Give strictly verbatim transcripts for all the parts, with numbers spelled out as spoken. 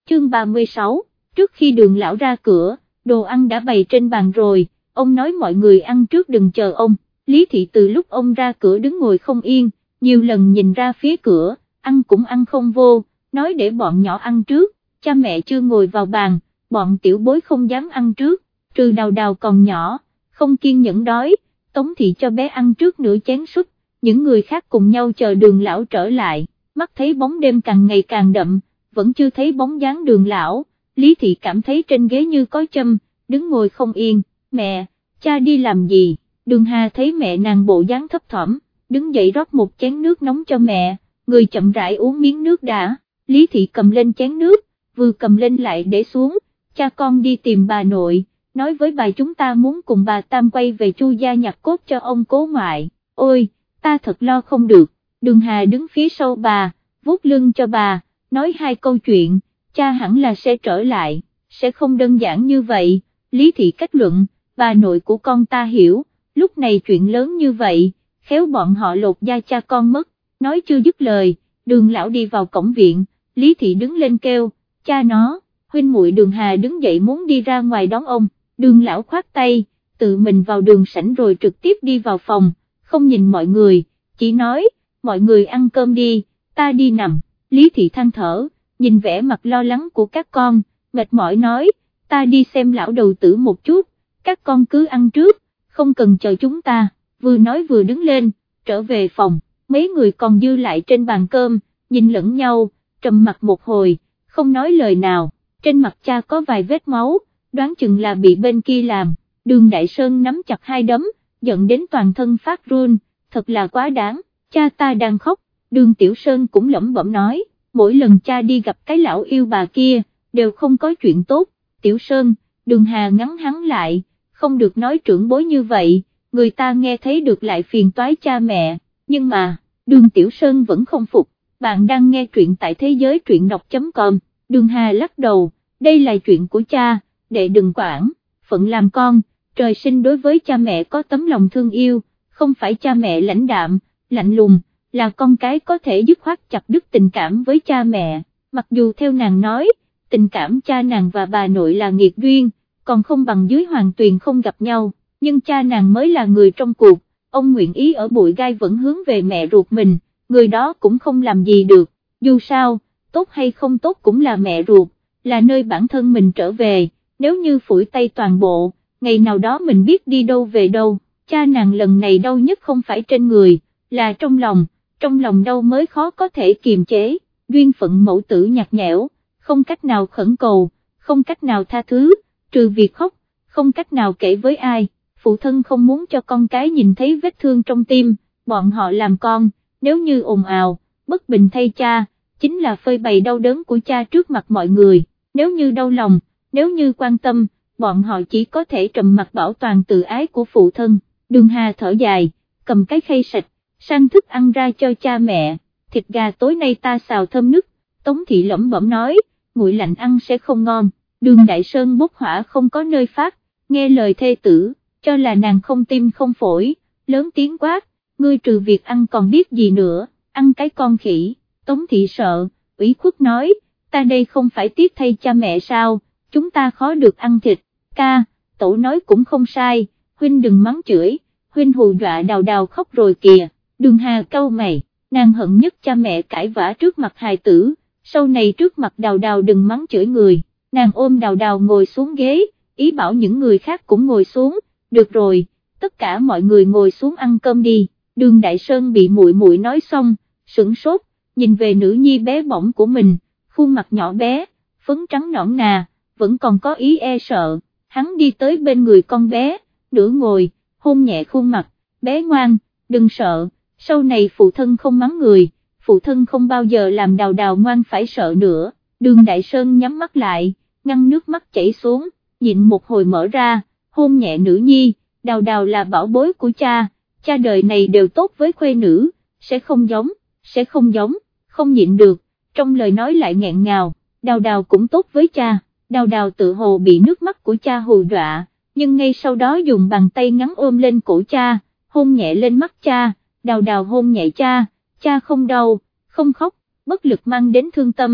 chương ba mươi sáu, trước khi Đường lão ra cửa, đồ ăn đã bày trên bàn rồi, ông nói mọi người ăn trước đừng chờ ông. Lý Thị từ lúc ông ra cửa đứng ngồi không yên, nhiều lần nhìn ra phía cửa, ăn cũng ăn không vô, nói để bọn nhỏ ăn trước, cha mẹ chưa ngồi vào bàn, bọn tiểu bối không dám ăn trước, trừ Đào Đào còn nhỏ, không kiên nhẫn đói, Tống Thị cho bé ăn trước nửa chén súp, những người khác cùng nhau chờ Đường lão trở lại, mắt thấy bóng đêm càng ngày càng đậm, vẫn chưa thấy bóng dáng Đường lão, Lý Thị cảm thấy trên ghế như có châm, đứng ngồi không yên, mẹ, cha đi làm gì? Đường Hà thấy mẹ nàng bộ dáng thấp thỏm, đứng dậy rót một chén nước nóng cho mẹ, người chậm rãi uống miếng nước đã, Lý Thị cầm lên chén nước, vừa cầm lên lại để xuống, cha con đi tìm bà nội, nói với bà chúng ta muốn cùng bà Tam quay về Chu gia nhặt cốt cho ông cố ngoại, ôi, ta thật lo không được, Đường Hà đứng phía sau bà, vuốt lưng cho bà, nói hai câu chuyện, cha hẳn là sẽ trở lại, sẽ không đơn giản như vậy, Lý Thị kết luận, bà nội của con ta hiểu, lúc này chuyện lớn như vậy, khéo bọn họ lột da cha con mất, nói chưa dứt lời, Đường lão đi vào cổng viện, Lý Thị đứng lên kêu, cha nó, huynh muội Đường Hà đứng dậy muốn đi ra ngoài đón ông, Đường lão khoát tay, tự mình vào đường sảnh rồi trực tiếp đi vào phòng, không nhìn mọi người, chỉ nói, mọi người ăn cơm đi, ta đi nằm, Lý Thị than thở, nhìn vẻ mặt lo lắng của các con, mệt mỏi nói, ta đi xem lão đầu tử một chút, các con cứ ăn trước, không cần chờ chúng ta, vừa nói vừa đứng lên, trở về phòng, mấy người còn dư lại trên bàn cơm, nhìn lẫn nhau, trầm mặt một hồi, không nói lời nào, trên mặt cha có vài vết máu, đoán chừng là bị bên kia làm, Đường Đại Sơn nắm chặt hai đấm, giận đến toàn thân phát run, thật là quá đáng, cha ta đang khóc, Đường Tiểu Sơn cũng lẩm bẩm nói, mỗi lần cha đi gặp cái lão yêu bà kia, đều không có chuyện tốt, Tiểu Sơn, Đường Hà ngắn hắn lại, không được nói trưởng bối như vậy, người ta nghe thấy được lại phiền toái cha mẹ, nhưng mà, Đường Tiểu Sơn vẫn không phục, bạn đang nghe truyện tại thế giới truyện đọc.com, Đường Hà lắc đầu, đây là chuyện của cha, đệ đừng quản, phận làm con, trời sinh đối với cha mẹ có tấm lòng thương yêu, không phải cha mẹ lãnh đạm, lạnh lùng, là con cái có thể dứt khoát chặt đứt tình cảm với cha mẹ, mặc dù theo nàng nói, tình cảm cha nàng và bà nội là nghiệt duyên, còn không bằng dưới hoàng tuyền không gặp nhau, nhưng cha nàng mới là người trong cuộc, ông nguyện ý ở bụi gai vẫn hướng về mẹ ruột mình, người đó cũng không làm gì được, dù sao, tốt hay không tốt cũng là mẹ ruột, là nơi bản thân mình trở về, nếu như phủi tay toàn bộ, ngày nào đó mình biết đi đâu về đâu, cha nàng lần này đau nhất không phải trên người, là trong lòng, trong lòng đau mới khó có thể kiềm chế, duyên phận mẫu tử nhạt nhẽo, không cách nào khẩn cầu, không cách nào tha thứ, trừ việc khóc, không cách nào kể với ai, phụ thân không muốn cho con cái nhìn thấy vết thương trong tim, bọn họ làm con, nếu như ồn ào, bất bình thay cha, chính là phơi bày đau đớn của cha trước mặt mọi người, nếu như đau lòng, nếu như quan tâm, bọn họ chỉ có thể trầm mặc bảo toàn tự ái của phụ thân, Đường Hà thở dài, cầm cái khay sạch, sang thức ăn ra cho cha mẹ, thịt gà tối nay ta xào thơm nức, Tống Thị lẩm bẩm nói, nguội lạnh ăn sẽ không ngon, Đường Đại Sơn bốc hỏa không có nơi phát, nghe lời thê tử, cho là nàng không tim không phổi, lớn tiếng quát, ngươi trừ việc ăn còn biết gì nữa, ăn cái con khỉ, Tống Thị sợ, ủy khuất nói, ta đây không phải tiếc thay cha mẹ sao, chúng ta khó được ăn thịt, ca, tổ nói cũng không sai, huynh đừng mắng chửi, huynh hù dọa Đào Đào khóc rồi kìa, Đường Hà cau mày, nàng hận nhất cha mẹ cãi vã trước mặt hài tử, sau này trước mặt Đào Đào đừng mắng chửi người, nàng ôm Đào Đào ngồi xuống ghế, ý bảo những người khác cũng ngồi xuống, được rồi, tất cả mọi người ngồi xuống ăn cơm đi, Đường Đại Sơn bị muội muội nói xong, sửng sốt, nhìn về nữ nhi bé bỏng của mình, khuôn mặt nhỏ bé, phấn trắng nõn nà, vẫn còn có ý e sợ, hắn đi tới bên người con bé, nửa ngồi, hôn nhẹ khuôn mặt, bé ngoan, đừng sợ, sau này phụ thân không mắng người, phụ thân không bao giờ làm Đào Đào ngoan phải sợ nữa, Đường Đại Sơn nhắm mắt lại, ngăn nước mắt chảy xuống, nhịn một hồi mở ra, hôn nhẹ nữ nhi, Đào Đào là bảo bối của cha, cha đời này đều tốt với khuê nữ, sẽ không giống, sẽ không giống, không nhịn được, trong lời nói lại nghẹn ngào, Đào Đào cũng tốt với cha, Đào Đào tự hồ bị nước mắt của cha hù dọa, nhưng ngay sau đó dùng bàn tay ngắn ôm lên cổ cha, hôn nhẹ lên mắt cha, Đào Đào hôn nhẹ cha, cha không đau, không khóc, bất lực mang đến thương tâm,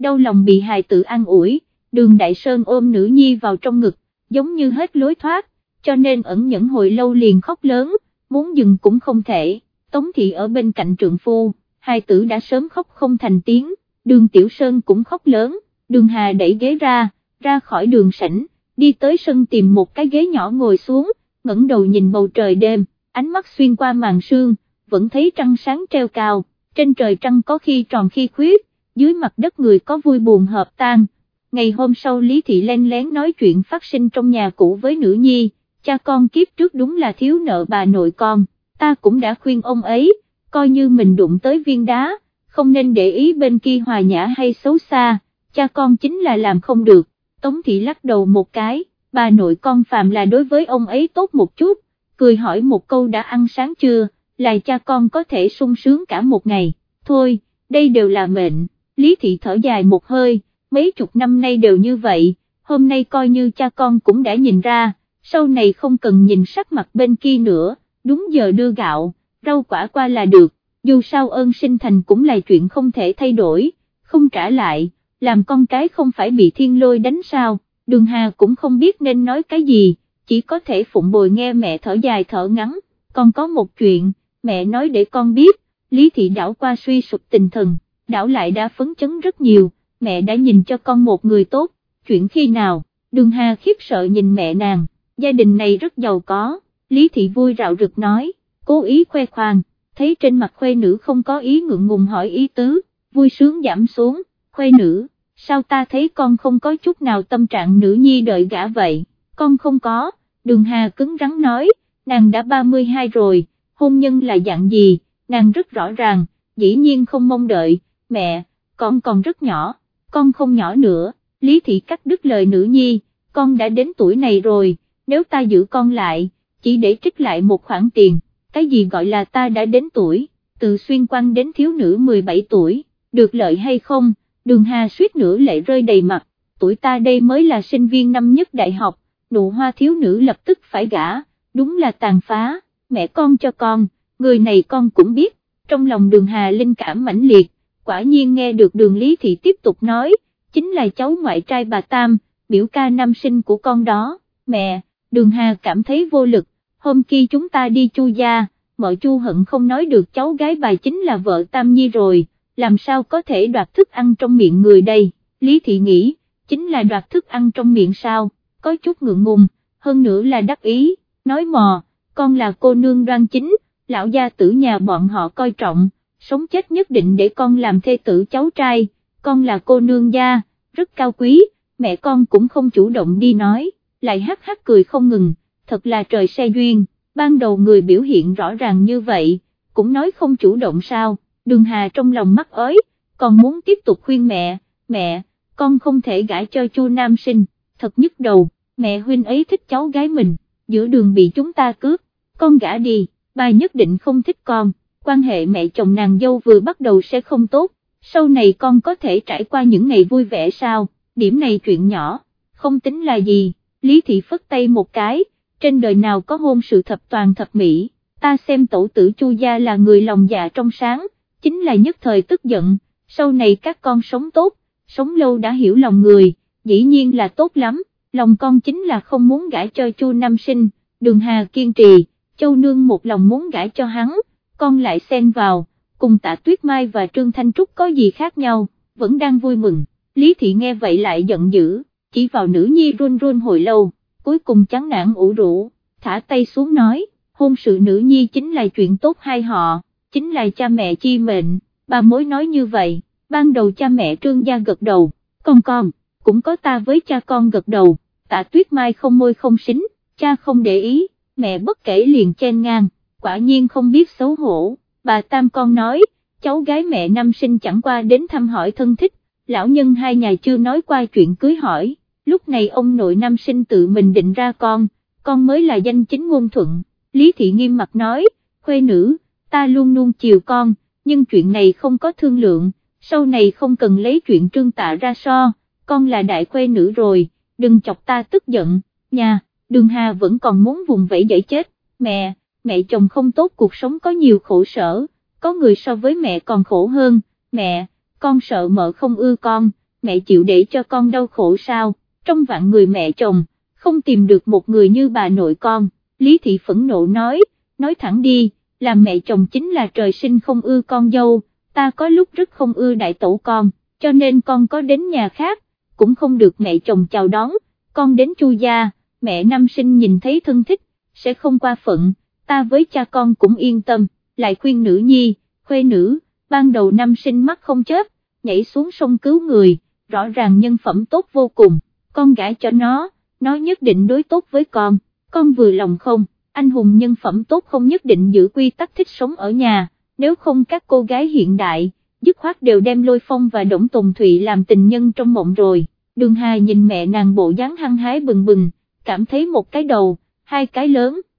đau lòng bị hài tử an ủi. Đường Đại Sơn ôm nữ nhi vào trong ngực, giống như hết lối thoát, cho nên ẩn nhẫn hồi lâu liền khóc lớn, muốn dừng cũng không thể. Tống thị ở bên cạnh trượng phu, hài tử đã sớm khóc không thành tiếng. Đường Tiểu Sơn cũng khóc lớn. Đường Hà đẩy ghế ra, ra khỏi đường sảnh, đi tới sân tìm một cái ghế nhỏ ngồi xuống, ngẩng đầu nhìn bầu trời đêm, ánh mắt xuyên qua màn sương, vẫn thấy trăng sáng treo cao, trên trời trăng có khi tròn khi khuyết, dưới mặt đất người có vui buồn hợp tan. Ngày hôm sau Lý Thị len lén nói chuyện phát sinh trong nhà cũ với nữ nhi, cha con kiếp trước đúng là thiếu nợ bà nội con, ta cũng đã khuyên ông ấy, coi như mình đụng tới viên đá, không nên để ý bên kia hòa nhã hay xấu xa, cha con chính là làm không được. Tống Thị lắc đầu một cái, bà nội con phàm là đối với ông ấy tốt một chút, cười hỏi một câu đã ăn sáng chưa, là cha con có thể sung sướng cả một ngày, thôi, đây đều là mệnh. Lý Thị thở dài một hơi, mấy chục năm nay đều như vậy, hôm nay coi như cha con cũng đã nhìn ra, sau này không cần nhìn sắc mặt bên kia nữa, đúng giờ đưa gạo, rau quả qua là được, dù sao ơn sinh thành cũng là chuyện không thể thay đổi, không trả lại, làm con cái không phải bị thiên lôi đánh sao. Đường Hà cũng không biết nên nói cái gì, chỉ có thể phụng bồi nghe mẹ thở dài thở ngắn. Còn có một chuyện, mẹ nói để con biết. Lý Thị đảo qua suy sụp tinh thần, đảo lại đã phấn chấn rất nhiều, mẹ đã nhìn cho con một người tốt, chuyện khi nào? Đường Hà khiếp sợ nhìn mẹ nàng, gia đình này rất giàu có. Lý Thị vui rạo rực nói, cố ý khoe khoang, thấy trên mặt khuê nữ không có ý ngượng ngùng hỏi ý tứ, vui sướng giảm xuống. Khuê nữ, sao ta thấy con không có chút nào tâm trạng nữ nhi đợi gả vậy? Con không có. Đường Hà cứng rắn nói, nàng đã ba mươi hai rồi, hôn nhân là dạng gì, nàng rất rõ ràng, dĩ nhiên không mong đợi. Mẹ, con còn rất nhỏ, con không nhỏ nữa. Lý Thị cắt đứt lời nữ nhi, con đã đến tuổi này rồi, nếu ta giữ con lại, chỉ để trích lại một khoản tiền, cái gì gọi là ta đã đến tuổi, từ Xuyên Quan đến thiếu nữ mười bảy tuổi, được lợi hay không? Đường Hà suýt nữa lệ rơi đầy mặt, tuổi ta đây mới là sinh viên năm nhất đại học, nụ hoa thiếu nữ lập tức phải gả, đúng là tàn phá. Mẹ con cho con, người này con cũng biết. Trong lòng Đường Hà linh cảm mãnh liệt, quả nhiên nghe được Đường Lý Thị tiếp tục nói, chính là cháu ngoại trai bà Tam, biểu ca nam sinh của con đó. Mẹ, Đường Hà cảm thấy vô lực, hôm kia chúng ta đi Chu gia, mợ Chu hận không nói được cháu gái bà chính là vợ Tam Nhi rồi, làm sao có thể đoạt thức ăn trong miệng người đây. Lý Thị nghĩ, chính là đoạt thức ăn trong miệng sao, có chút ngượng ngùng, hơn nữa là đắc ý, nói mò, con là cô nương đoan chính, lão gia tử nhà bọn họ coi trọng, sống chết nhất định để con làm thê tử cháu trai, con là cô nương gia, rất cao quý, mẹ con cũng không chủ động đi nói, lại hắc hắc cười không ngừng, thật là trời xe duyên, ban đầu người biểu hiện rõ ràng như vậy, cũng nói không chủ động sao. Đường Hà trong lòng mắc ới, còn muốn tiếp tục khuyên mẹ, mẹ, con không thể gả cho Chu nam sinh, thật nhức đầu, mẹ huynh ấy thích cháu gái mình, giữa đường bị chúng ta cướp, con gả đi, bà nhất định không thích con, quan hệ mẹ chồng nàng dâu vừa bắt đầu sẽ không tốt, sau này con có thể trải qua những ngày vui vẻ sao, điểm này chuyện nhỏ, không tính là gì. Lý Thị phất tay một cái, trên đời nào có hôn sự thập toàn thập mỹ, ta xem tổ tử Chu gia là người lòng dạ trong sáng, chính là nhất thời tức giận, sau này các con sống tốt, sống lâu đã hiểu lòng người, dĩ nhiên là tốt lắm, lòng con chính là không muốn gả cho Chu nam sinh. Đường Hà kiên trì, Châu nương một lòng muốn gả cho hắn, con lại xen vào, cùng Tạ Tuyết Mai và Trương Thanh Trúc có gì khác nhau, vẫn đang vui mừng. Lý Thị nghe vậy lại giận dữ, chỉ vào nữ nhi run run hồi lâu, cuối cùng chán nản ủ rũ, thả tay xuống nói, hôn sự nữ nhi chính là chuyện tốt hai họ, chính là cha mẹ chi mệnh. Bà mối nói như vậy, ban đầu cha mẹ Trương gia gật đầu, con con, cũng có ta với cha con gật đầu. Tạ Tuyết Mai không môi không xính, cha không để ý, mẹ bất kể liền chen ngang, quả nhiên không biết xấu hổ. Bà Tam con nói, cháu gái mẹ năm sinh chẳng qua đến thăm hỏi thân thích, lão nhân hai nhà chưa nói qua chuyện cưới hỏi, lúc này ông nội năm sinh tự mình định ra con, con mới là danh chính ngôn thuận. Lý Thị nghiêm mặt nói, khuê nữ, ta luôn nuông chiều con, nhưng chuyện này không có thương lượng, sau này không cần lấy chuyện Trương Tạ ra so, con là đại khuê nữ rồi, đừng chọc ta tức giận, nha. Đường Hà vẫn còn muốn vùng vẫy dãy chết, mẹ, mẹ chồng không tốt, cuộc sống có nhiều khổ sở, có người so với mẹ còn khổ hơn, mẹ, con sợ mợ không ưa con, mẹ chịu để cho con đau khổ sao, trong vạn người mẹ chồng, không tìm được một người như bà nội con. Lý Thị phẫn nộ nói, nói thẳng đi, làm mẹ chồng chính là trời sinh không ưa con dâu, ta có lúc rất không ưa đại tổ con, cho nên con có đến nhà khác, cũng không được mẹ chồng chào đón, con đến Chu gia, mẹ nam sinh nhìn thấy thân thích, sẽ không qua phận, ta với cha con cũng yên tâm, lại khuyên nữ nhi, khuê nữ, ban đầu nam sinh mắt không chớp, nhảy xuống sông cứu người, rõ ràng nhân phẩm tốt vô cùng, con gả cho nó, nó nhất định đối tốt với con, con vừa lòng không, anh hùng nhân phẩm tốt không nhất định giữ quy tắc thích sống ở nhà, nếu không các cô gái hiện đại, dứt khoát đều đem Lôi Phong và Đổng Tùng Thụy làm tình nhân trong mộng rồi. Đường Hà nhìn mẹ nàng bộ dáng hăng hái bừng bừng, cảm thấy một cái đầu, hai cái lớn,